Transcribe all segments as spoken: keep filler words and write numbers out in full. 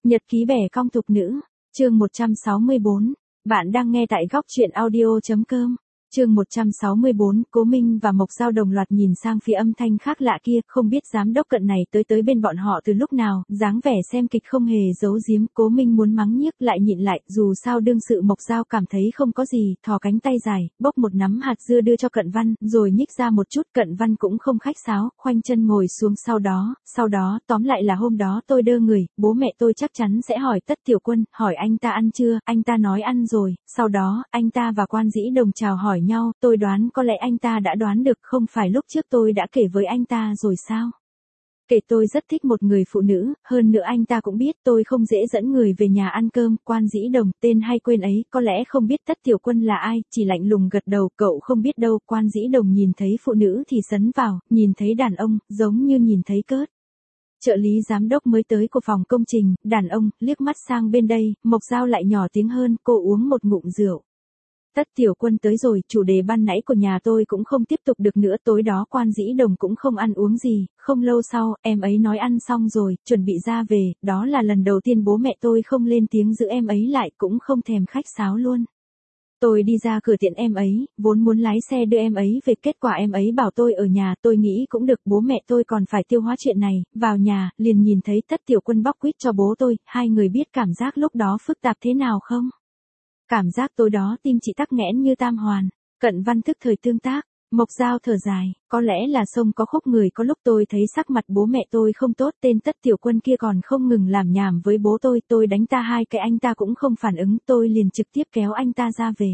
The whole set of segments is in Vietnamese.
Nhật ký bẻ cong thục nữ, chương một trăm sáu mươi bốn. Bạn đang nghe tại góc truyện audio chấm com. Chương một trăm sáu mươi bốn, Cố Minh và Mộc Giao đồng loạt nhìn sang phía âm thanh khác lạ kia, không biết giám đốc Cận này tới tới bên bọn họ từ lúc nào, dáng vẻ xem kịch không hề giấu giếm. Cố Minh muốn mắng nhiếc lại nhịn lại, dù sao đương sự Mộc Giao cảm thấy không có gì, thò cánh tay dài, bốc một nắm hạt dưa đưa cho Cận Văn, rồi nhích ra một chút. Cận Văn cũng không khách sáo, khoanh chân ngồi xuống. Sau đó, sau đó, tóm lại là hôm đó tôi đơ người, bố mẹ tôi chắc chắn sẽ hỏi Tất Tiểu Quân, hỏi anh ta ăn chưa, anh ta nói ăn rồi, sau đó, anh ta và Quan Dĩ Đồng chào hỏi nhau, tôi đoán có lẽ anh ta đã đoán được, không phải lúc trước tôi đã kể với anh ta rồi sao? Kể tôi rất thích một người phụ nữ, hơn nữa anh ta cũng biết tôi không dễ dẫn người về nhà ăn cơm. Quan Dĩ Đồng, tên hay quên ấy, có lẽ không biết Tất Tiểu Quân là ai, chỉ lạnh lùng gật đầu, cậu không biết đâu. Quan Dĩ Đồng nhìn thấy phụ nữ thì sấn vào, nhìn thấy đàn ông, giống như nhìn thấy cớt. Trợ lý giám đốc mới tới của phòng công trình, đàn ông, liếc mắt sang bên đây, Mộc Giao lại nhỏ tiếng hơn, cô uống một ngụm rượu. Tất Tiểu Quân tới rồi, chủ đề ban nãy của nhà tôi cũng không tiếp tục được nữa, tối đó Quan Dĩ Đồng cũng không ăn uống gì, không lâu sau, em ấy nói ăn xong rồi, chuẩn bị ra về, đó là lần đầu tiên bố mẹ tôi không lên tiếng giữ em ấy lại, cũng không thèm khách sáo luôn. Tôi đi ra cửa tiện em ấy, vốn muốn lái xe đưa em ấy về, kết quả em ấy bảo tôi ở nhà, tôi nghĩ cũng được, bố mẹ tôi còn phải tiêu hóa chuyện này, vào nhà, liền nhìn thấy Tất Tiểu Quân bóc quýt cho bố tôi, hai người biết cảm giác lúc đó phức tạp thế nào không? Cảm giác tối đó tim chị tắc nghẽn như tam hoàn. Cận Văn thức thời tương tác. Mộc Giao thở dài, có lẽ là sông có khúc người, có lúc tôi thấy sắc mặt bố mẹ tôi không tốt, tên Tất Tiểu Quân kia còn không ngừng làm nhảm với bố tôi, tôi đánh ta hai cái anh ta cũng không phản ứng, tôi liền trực tiếp kéo anh ta ra về.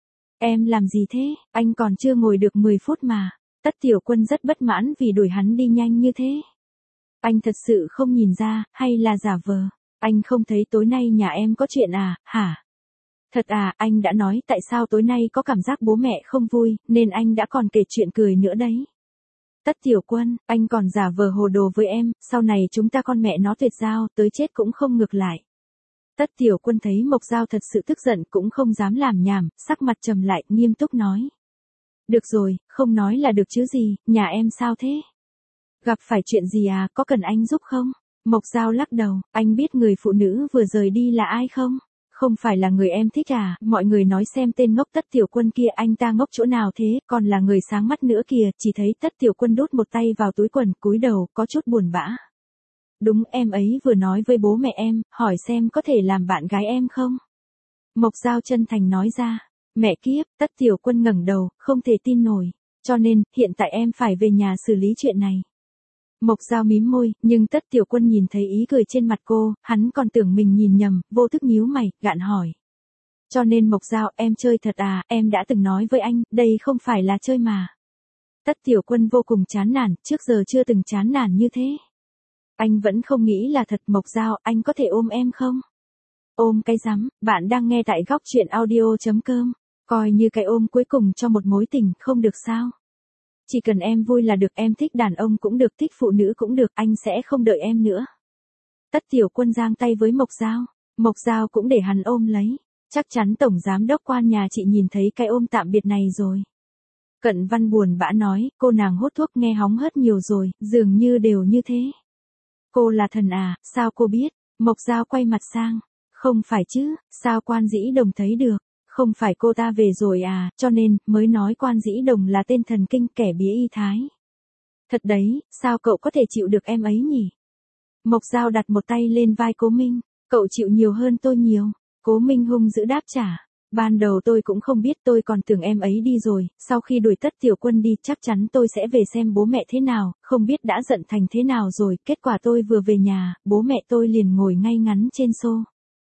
Em làm gì thế, anh còn chưa ngồi được mười phút mà. Tất Tiểu Quân rất bất mãn vì đuổi hắn đi nhanh như thế. Anh thật sự không nhìn ra, hay là giả vờ? Anh không thấy tối nay nhà em có chuyện à, hả? Thật à, anh đã nói tại sao tối nay có cảm giác bố mẹ không vui, nên anh đã còn kể chuyện cười nữa đấy. Tất Tiểu Quân, anh còn giả vờ hồ đồ với em, sau này chúng ta con mẹ nó tuyệt giao, tới chết cũng không ngược lại. Tất Tiểu Quân thấy Mộc Giao thật sự tức giận cũng không dám làm nhảm, sắc mặt trầm lại, nghiêm túc nói. Được rồi, không nói là được chứ gì, nhà em sao thế? Gặp phải chuyện gì à, có cần anh giúp không? Mộc Giao lắc đầu, anh biết người phụ nữ vừa rời đi là ai không? Không phải là người em thích à, mọi người nói xem tên ngốc Tất Tiểu Quân kia, anh ta ngốc chỗ nào thế, còn là người sáng mắt nữa kìa. Chỉ thấy Tất Tiểu Quân đút một tay vào túi quần, cúi đầu, có chút buồn bã. Đúng, em ấy vừa nói với bố mẹ em, hỏi xem có thể làm bạn gái em không? Mộc Giao chân thành nói ra. Mẹ kiếp, Tất Tiểu Quân ngẩng đầu, không thể tin nổi. Cho nên, hiện tại em phải về nhà xử lý chuyện này. Mộc Giao mím môi, nhưng Tất Tiểu Quân nhìn thấy ý cười trên mặt cô, hắn còn tưởng mình nhìn nhầm, vô thức nhíu mày, gạn hỏi. Cho nên Mộc Giao, em chơi thật à, em đã từng nói với anh, đây không phải là chơi mà. Tất Tiểu Quân vô cùng chán nản, trước giờ chưa từng chán nản như thế. Anh vẫn không nghĩ là thật. Mộc Giao, anh có thể ôm em không? Ôm cái rắm, bạn đang nghe tại góc truyện audio chấm com, coi như cái ôm cuối cùng cho một mối tình, không được sao? Chỉ cần em vui là được, em thích đàn ông cũng được, thích phụ nữ cũng được, anh sẽ không đợi em nữa. Tất Tiểu Quân giang tay với Mộc Giao, Mộc Giao cũng để hắn ôm lấy, chắc chắn tổng giám đốc Quan nhà chị nhìn thấy cái ôm tạm biệt này rồi. Cận Văn buồn bã nói, cô nàng hút thuốc nghe hóng hớt nhiều rồi, dường như đều như thế. Cô là thần à, sao cô biết? Mộc Giao quay mặt sang, không phải chứ, sao Quan Dĩ Đồng thấy được? Không phải cô ta về rồi à, cho nên, mới nói Quan Dĩ Đồng là tên thần kinh, kẻ bía y thái. Thật đấy, sao cậu có thể chịu được em ấy nhỉ? Mộc Giao đặt một tay lên vai Cố Minh, cậu chịu nhiều hơn tôi nhiều. Cố Minh hung dữ đáp trả. Ban đầu tôi cũng không biết, tôi còn tưởng em ấy đi rồi, sau khi đuổi Tất Tiểu Quân đi, chắc chắn tôi sẽ về xem bố mẹ thế nào, không biết đã giận thành thế nào rồi, kết quả tôi vừa về nhà, bố mẹ tôi liền ngồi ngay ngắn trên xô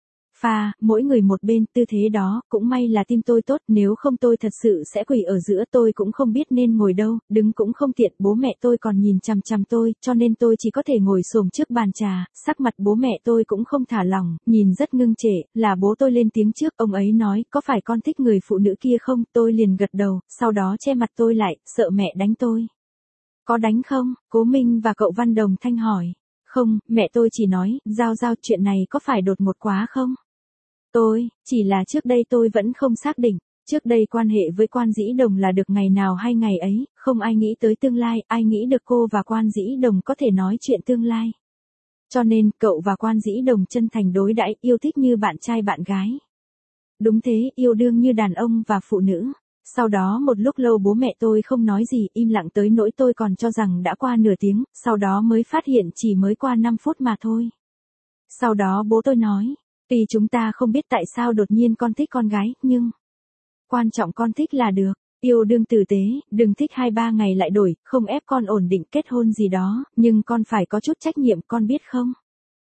pha, mỗi người một bên, tư thế đó, cũng may là tim tôi tốt, nếu không tôi thật sự sẽ quỳ ở giữa, tôi cũng không biết nên ngồi đâu, đứng cũng không tiện, bố mẹ tôi còn nhìn chằm chằm tôi, cho nên tôi chỉ có thể ngồi xổm trước bàn trà, sắc mặt bố mẹ tôi cũng không thả lỏng, nhìn rất ngưng trệ, là bố tôi lên tiếng trước, ông ấy nói, có phải con thích người phụ nữ kia không, tôi liền gật đầu, sau đó che mặt tôi lại, sợ mẹ đánh tôi. Có đánh không? Cố Minh và cậu Văn đồng thanh hỏi. Không, mẹ tôi chỉ nói, Giao Giao, chuyện này có phải đột ngột quá không? Tôi, chỉ là trước đây tôi vẫn không xác định, trước đây quan hệ với Quan Dĩ Đồng là được ngày nào hay ngày ấy, không ai nghĩ tới tương lai, ai nghĩ được cô và Quan Dĩ Đồng có thể nói chuyện tương lai. Cho nên, cậu và Quan Dĩ Đồng chân thành đối đãi, yêu thích như bạn trai bạn gái. Đúng thế, yêu đương như đàn ông và phụ nữ. Sau đó một lúc lâu bố mẹ tôi không nói gì, im lặng tới nỗi tôi còn cho rằng đã qua nửa tiếng, sau đó mới phát hiện chỉ mới qua năm phút mà thôi. Sau đó bố tôi nói, tuy chúng ta không biết tại sao đột nhiên con thích con gái, nhưng quan trọng con thích là được. Yêu đương tử tế, đừng thích hai ba ngày lại đổi, không ép con ổn định kết hôn gì đó, nhưng con phải có chút trách nhiệm, con biết không?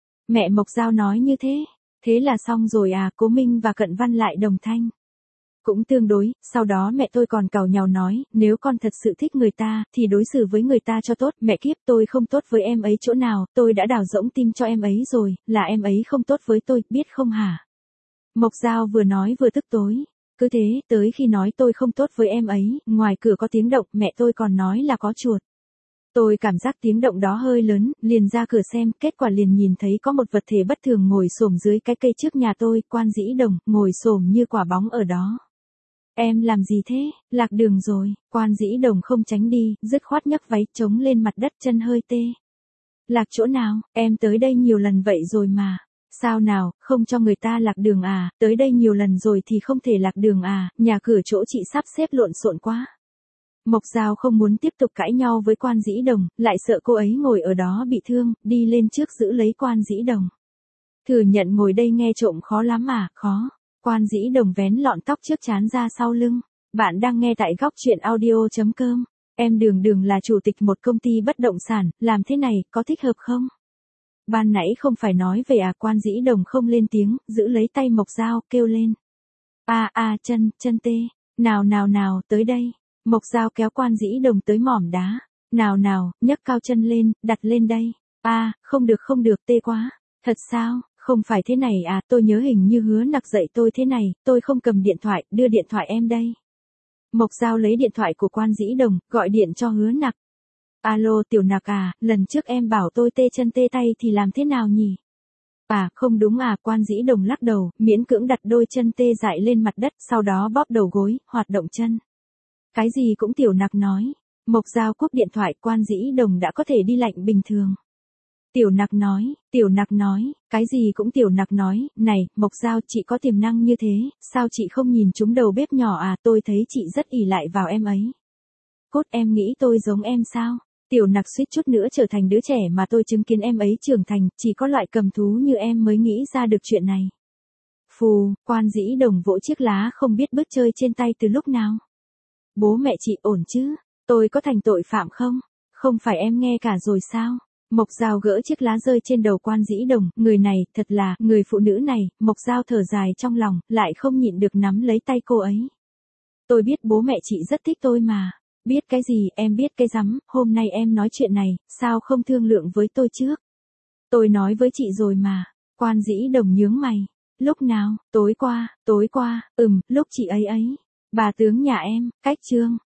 Mẹ Mộc Giao nói như thế. Thế là xong rồi à, Cố Minh và Cận Văn lại đồng thanh. Cũng tương đối, sau đó mẹ tôi còn càu nhàu nói, nếu con thật sự thích người ta, thì đối xử với người ta cho tốt, mẹ kiếp tôi không tốt với em ấy chỗ nào, tôi đã đào rỗng tim cho em ấy rồi, là em ấy không tốt với tôi, biết không hả? Mộc Giao vừa nói vừa tức tối. Cứ thế, tới khi nói tôi không tốt với em ấy, ngoài cửa có tiếng động, mẹ tôi còn nói là có chuột. Tôi cảm giác tiếng động đó hơi lớn, liền ra cửa xem, kết quả liền nhìn thấy có một vật thể bất thường ngồi xổm dưới cái cây trước nhà tôi, Quan Dĩ Đồng, ngồi xổm như quả bóng ở đó. Em làm gì thế, lạc đường rồi, Quan Dĩ Đồng không tránh đi, dứt khoát nhấc váy trống lên mặt đất, chân hơi tê. Lạc chỗ nào, em tới đây nhiều lần vậy rồi mà. Sao nào, không cho người ta lạc đường à, tới đây nhiều lần rồi thì không thể lạc đường à, nhà cửa chỗ chị sắp xếp lộn xộn quá. Mộc Giao không muốn tiếp tục cãi nhau với Quan Dĩ Đồng, lại sợ cô ấy ngồi ở đó bị thương, đi lên trước giữ lấy Quan Dĩ Đồng. Thừa nhận ngồi đây nghe trộm khó lắm à, khó. Quan Dĩ Đồng vén lọn tóc trước trán ra sau lưng. Bạn đang nghe tại góc truyện audio.com. Em Đường Đường là chủ tịch một công ty bất động sản, làm thế này, có thích hợp không? Ban nãy không phải nói về à, Quan Dĩ Đồng không lên tiếng, giữ lấy tay Mộc Giao, kêu lên. A a chân, chân tê. Nào nào nào, tới đây. Mộc Giao kéo Quan Dĩ Đồng tới mỏm đá. Nào nào, nhấc cao chân lên, đặt lên đây. A, à, không được không được, tê quá. Thật sao, không phải thế này à, tôi nhớ hình như Hứa Nặc dạy tôi thế này, tôi không cầm điện thoại, đưa điện thoại em đây. Mộc Giao lấy điện thoại của Quan Dĩ Đồng, gọi điện cho Hứa Nặc. Alo Tiểu Nặc à, lần trước em bảo tôi tê chân tê tay thì làm thế nào nhỉ? À, không đúng à, Quan Dĩ Đồng lắc đầu, miễn cưỡng đặt đôi chân tê dại lên mặt đất, sau đó bóp đầu gối, hoạt động chân. Cái gì cũng Tiểu Nặc nói. Mộc Giao cúp điện thoại, Quan Dĩ Đồng đã có thể đi lạnh bình thường. Tiểu Nặc nói, Tiểu Nặc nói, cái gì cũng Tiểu Nặc nói, này, Mộc Giao chị có tiềm năng như thế, sao chị không nhìn trúng đầu bếp nhỏ à, tôi thấy chị rất ỷ lại vào em ấy. Cốt em nghĩ tôi giống em sao? Tiểu Nặc suýt chút nữa trở thành đứa trẻ mà tôi chứng kiến em ấy trưởng thành, chỉ có loại cầm thú như em mới nghĩ ra được chuyện này. Phù, Quan Dĩ Đồng vỗ chiếc lá không biết bứt chơi trên tay từ lúc nào. Bố mẹ chị ổn chứ? Tôi có thành tội phạm không? Không phải em nghe cả rồi sao? Mộc Giao gỡ chiếc lá rơi trên đầu Quan Dĩ Đồng, người này, thật là, người phụ nữ này, Mộc Giao thở dài trong lòng, lại không nhịn được nắm lấy tay cô ấy. Tôi biết bố mẹ chị rất thích tôi mà. Biết cái gì, em biết cái rắm, hôm nay em nói chuyện này, sao không thương lượng với tôi trước? Tôi nói với chị rồi mà. Quan Dĩ Đồng nhướng mày. Lúc nào, tối qua, tối qua, ừm, lúc chị ấy ấy. Bà tướng nhà em, cách trương.